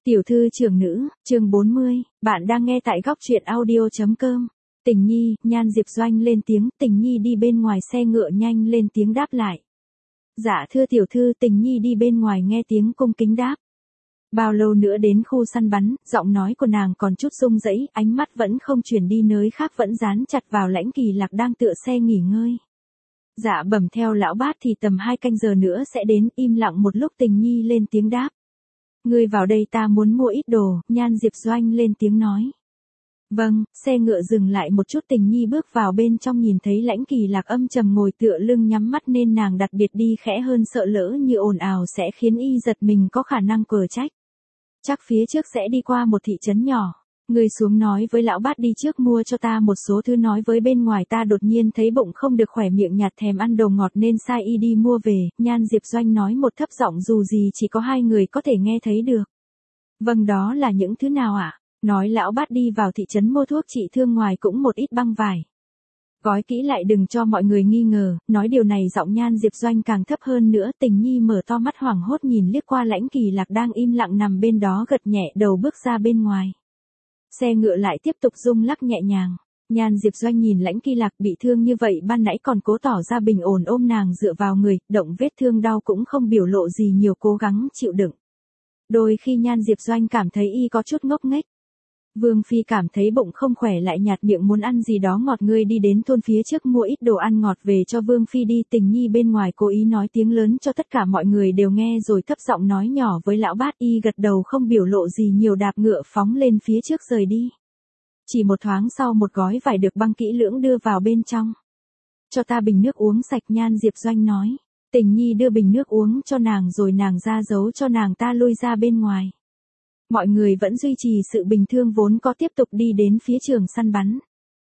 Tiểu thư trưởng nữ, chương 40, bạn đang nghe tại góc truyện audio.com. Tình Nhi, Nhan Diệp Doanh lên tiếng, Tình Nhi đi bên ngoài xe ngựa nhanh lên tiếng đáp lại. Dạ thưa tiểu thư, Tình Nhi đi bên ngoài nghe tiếng cung kính đáp. Bao lâu nữa đến khu săn bắn, giọng nói của nàng còn chút rung rẩy, ánh mắt vẫn không chuyển đi nơi khác, vẫn dán chặt vào Lãnh Kỳ Lạc đang tựa xe nghỉ ngơi. Dạ bẩm theo lão bát thì tầm 2 canh giờ nữa sẽ đến. Im lặng một lúc, Tình Nhi lên tiếng đáp. Ngươi vào đây, ta muốn mua ít đồ. Nhan Diệp Doanh lên tiếng nói. Vâng. Xe ngựa dừng lại một chút, Tình Nhi bước vào bên trong, nhìn thấy Lãnh Kỳ Lạc âm trầm ngồi tựa lưng nhắm mắt nên nàng đặc biệt đi khẽ hơn, sợ lỡ như ồn ào sẽ khiến y giật mình, có khả năng cờ trách. Chắc phía trước sẽ đi qua một thị trấn nhỏ. Ngươi xuống nói với lão bát đi trước mua cho ta một số thứ, nói với bên ngoài ta đột nhiên thấy bụng không được khỏe, miệng nhạt thèm ăn đồ ngọt nên sai y đi mua về. Nhan Diệp Doanh nói một thấp giọng dù gì chỉ có 2 người có thể nghe thấy được. Vâng, đó là những thứ nào ạ? Nói lão bát đi vào thị trấn mua thuốc trị thương, ngoài cũng một ít băng vải. Gói kỹ lại đừng cho mọi người nghi ngờ. Nói điều này giọng Nhan Diệp Doanh càng thấp hơn nữa. Tình Nhi mở to mắt hoảng hốt nhìn liếc qua Lãnh Kỳ Lạc đang im lặng nằm bên đó, gật nhẹ đầu bước ra bên ngoài. Xe ngựa lại tiếp tục rung lắc nhẹ nhàng. Nhan Diệp Doanh nhìn Lãnh Kỳ Lạc bị thương như vậy, ban nãy còn cố tỏ ra bình ổn ôm nàng dựa vào người, động vết thương đau cũng không biểu lộ gì nhiều, cố gắng chịu đựng. Đôi khi Nhan Diệp Doanh cảm thấy y có chút ngốc nghếch. Vương Phi cảm thấy bụng không khỏe lại nhạt miệng muốn ăn gì đó ngọt, ngươi đi đến thôn phía trước mua ít đồ ăn ngọt về cho Vương Phi đi. Tình Nhi bên ngoài cố ý nói tiếng lớn cho tất cả mọi người đều nghe, rồi thấp giọng nói nhỏ với lão bát. Y gật đầu không biểu lộ gì nhiều, đạp ngựa phóng lên phía trước rời đi. Chỉ một thoáng sau, một gói vải được băng kỹ lưỡng đưa vào bên trong. Cho ta bình nước uống sạch, Nhan Diệp Doanh nói. Tình Nhi đưa bình nước uống cho nàng rồi nàng ra dấu cho nàng ta lui ra bên ngoài. Mọi người vẫn duy trì sự bình thường vốn có, tiếp tục đi đến phía trường săn bắn.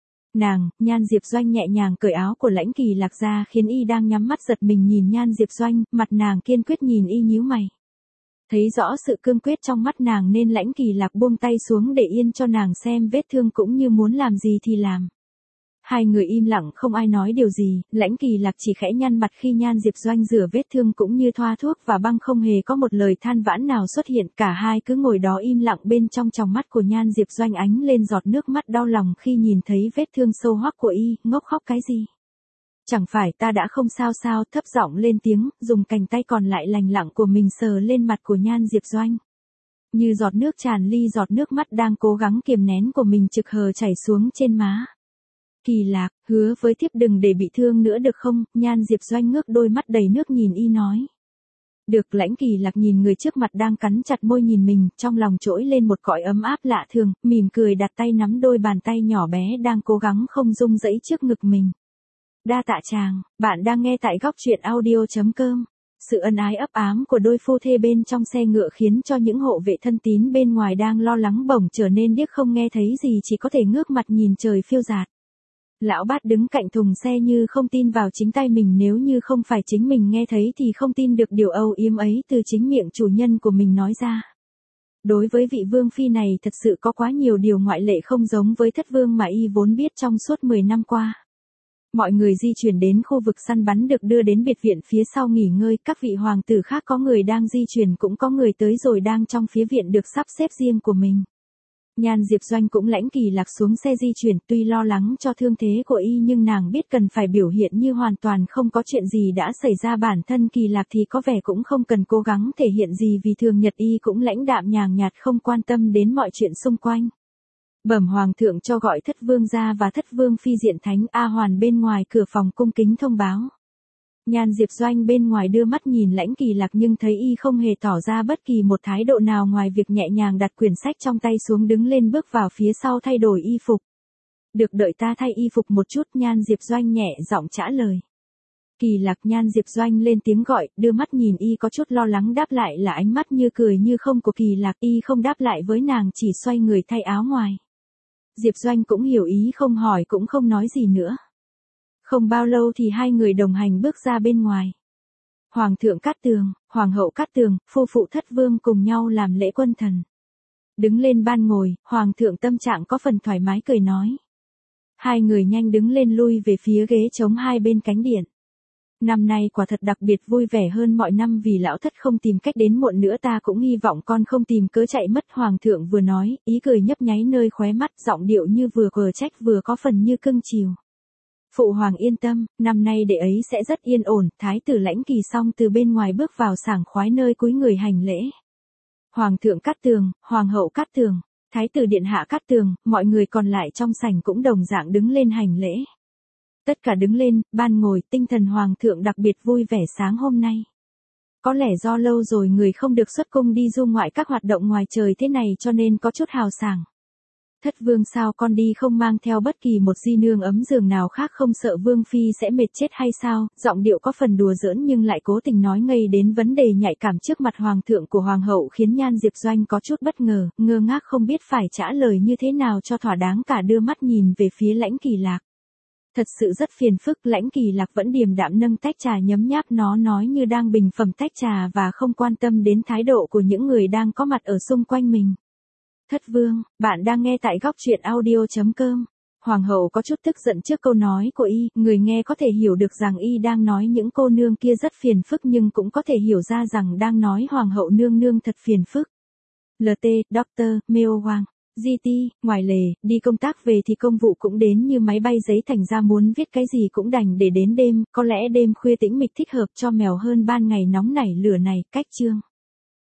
Nhan Diệp Doanh nhẹ nhàng cởi áo của Lãnh Kỳ Lạc ra, khiến y đang nhắm mắt giật mình nhìn Nhan Diệp Doanh, mặt nàng kiên quyết nhìn y nhíu mày. Thấy rõ sự cương quyết trong mắt nàng nên Lãnh Kỳ Lạc buông tay xuống để yên cho nàng xem vết thương, cũng như muốn làm gì thì làm. Hai người im lặng không ai nói điều gì, Lãnh Kỳ Lạc chỉ khẽ nhăn mặt khi Nhan Diệp Doanh rửa vết thương cũng như thoa thuốc và băng, không hề có một lời than vãn nào xuất hiện, cả hai cứ ngồi đó im lặng. Bên trong tròng mắt của Nhan Diệp Doanh ánh lên giọt nước mắt đau lòng khi nhìn thấy vết thương sâu hoắc của y. Ngốc khóc cái gì? Chẳng phải ta đã không sao sao? Thấp giọng lên tiếng, dùng cánh tay còn lại lành lặng của mình sờ lên mặt của Nhan Diệp Doanh. Như giọt nước tràn ly, giọt nước mắt đang cố gắng kiềm nén của mình trực hờ chảy xuống trên má. Kỳ Lạc, hứa với thiếp đừng để bị thương nữa được không? Nhan Diệp Doanh ngước đôi mắt đầy nước nhìn y nói. Được. Lãnh Kỳ Lạc nhìn người trước mặt đang cắn chặt môi nhìn mình, trong lòng trỗi lên một cõi ấm áp lạ thường, mỉm cười đặt tay nắm đôi bàn tay nhỏ bé đang cố gắng không rung rẩy trước ngực mình. Đa tạ chàng. Bạn đang nghe tại góc truyện audio.com. Sự ân ái ấp ám của đôi phu thê bên trong xe ngựa khiến cho những hộ vệ thân tín bên ngoài đang lo lắng bỗng trở nên điếc, không nghe thấy gì, chỉ có thể ngước mặt nhìn trời phiêu dạt. Lão bát đứng cạnh thùng xe như không tin vào chính tai mình, nếu như không phải chính mình nghe thấy thì không tin được điều âu yếm ấy từ chính miệng chủ nhân của mình nói ra. Đối với vị vương phi này thật sự có quá nhiều điều ngoại lệ, không giống với thất vương mà y vốn biết trong suốt 10 năm qua. Mọi người di chuyển đến khu vực săn bắn, được đưa đến biệt viện phía sau nghỉ ngơi. Các vị hoàng tử khác có người đang di chuyển, cũng có người tới rồi đang trong phía viện được sắp xếp riêng của mình. Nhan Diệp Doanh cũng Lãnh Kỳ Lạc xuống xe di chuyển, tuy lo lắng cho thương thế của y nhưng nàng biết cần phải biểu hiện như hoàn toàn không có chuyện gì đã xảy ra. Bản thân Kỳ Lạc thì có vẻ cũng không cần cố gắng thể hiện gì, vì thường nhật y cũng lãnh đạm nhàn nhạt, không quan tâm đến mọi chuyện xung quanh. Bẩm hoàng thượng cho gọi thất vương gia và thất vương phi diện thánh. A Hoàn bên ngoài cửa phòng cung kính thông báo. Nhan Diệp Doanh bên ngoài đưa mắt nhìn Lãnh Kỳ Lạc nhưng thấy y không hề tỏ ra bất kỳ một thái độ nào ngoài việc nhẹ nhàng đặt quyển sách trong tay xuống, đứng lên bước vào phía sau thay đổi y phục. Được, đợi ta thay y phục một chút. Nhan Diệp Doanh nhẹ giọng trả lời. Kỳ Lạc. Nhan Diệp Doanh lên tiếng gọi, đưa mắt nhìn y có chút lo lắng, đáp lại là ánh mắt như cười như không của Kỳ Lạc. Y không đáp lại với nàng, chỉ xoay người thay áo ngoài. Diệp Doanh cũng hiểu ý, không hỏi cũng không nói gì nữa. Không bao lâu thì hai người đồng hành bước ra bên ngoài. Hoàng thượng Cát Tường, Hoàng hậu Cát Tường, phu phụ thất vương cùng nhau làm lễ quân thần. Đứng lên ban ngồi, Hoàng thượng tâm trạng có phần thoải mái cười nói. Hai người nhanh đứng lên lui về phía ghế trống hai bên cánh điện. năm nay quả thật đặc biệt vui vẻ hơn mọi năm vì lão thất không tìm cách đến muộn nữa, ta cũng hy vọng con không tìm cớ chạy mất. Hoàng thượng vừa nói, ý cười nhấp nháy nơi khóe mắt, giọng điệu như vừa quờ trách vừa có phần như cưng chiều. Phụ hoàng yên tâm, năm nay đệ ấy sẽ rất yên ổn. Thái tử Lãnh Kỳ xong từ bên ngoài bước vào sảng khoái nơi cúi người hành lễ. Hoàng thượng Cát Tường, hoàng hậu Cát Tường, thái tử điện hạ Cát Tường, mọi người còn lại trong sảnh cũng đồng dạng đứng lên hành lễ. Tất cả đứng lên, ban ngồi, tinh thần hoàng thượng đặc biệt vui vẻ sáng hôm nay. Có lẽ do lâu rồi người không được xuất cung đi du ngoại các hoạt động ngoài trời thế này cho nên có chút hào sảng. Thất vương sao con đi không mang theo bất kỳ một di nương ấm giường nào khác, không sợ vương phi sẽ mệt chết hay sao? Giọng điệu có phần đùa giỡn nhưng lại cố tình nói ngây đến vấn đề nhạy cảm trước mặt hoàng thượng của hoàng hậu khiến Nhan Diệp Doanh có chút bất ngờ, ngơ ngác không biết phải trả lời như thế nào cho thỏa đáng, cả đưa mắt nhìn về phía Lãnh Kỳ Lạc. Thật sự rất phiền phức. Lãnh Kỳ Lạc vẫn điềm đạm nâng tách trà nhấm nháp nó, nói như đang bình phẩm tách trà và không quan tâm đến thái độ của những người đang có mặt ở xung quanh mình. Thất vương, bạn đang nghe tại góc truyện audio.com. Hoàng hậu có chút tức giận trước câu nói của y, người nghe có thể hiểu được rằng y đang nói những cô nương kia rất phiền phức nhưng cũng có thể hiểu ra rằng đang nói hoàng hậu nương nương thật phiền phức. LT, Dr. Meo Hoàng. GT, ngoài lề, đi công tác về thì công vụ cũng đến như máy bay giấy, thành ra muốn viết cái gì cũng đành để đến đêm, có lẽ đêm khuya tĩnh mịch thích hợp cho mèo hơn ban ngày nóng nảy lửa này. Cách chương.